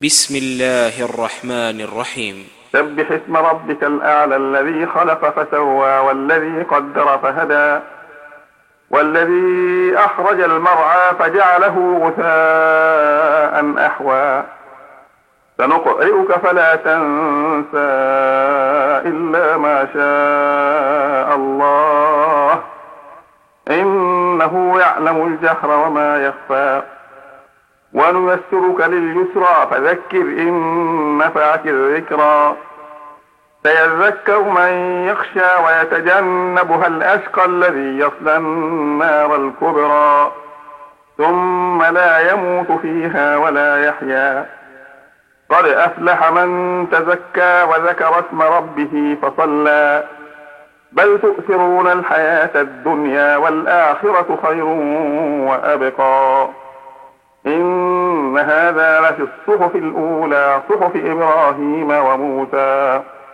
بسم الله الرحمن الرحيم. سبح اسم ربك الأعلى الذي خلق فسوى والذي قدر فهدى والذي أخرج المرعى فجعله غثاء أحوى سنقرئك فلا تنسى إلا ما شاء الله إنه يعلم الجهر وما يخفى ونيسرك لليسرى فذكر إن نفعت الذكرى سيذكر من يخشى ويتجنبها الأشقى الذي يصلى النار الكبرى ثم لا يموت فيها ولا يحيا قد أفلح من تزكى وذكر اسم ربه فصلى بل تؤثرون الحياة الدنيا والآخرة خير وأبقى إن هذا لفي الصحف الأولى صحف إبراهيم وموسى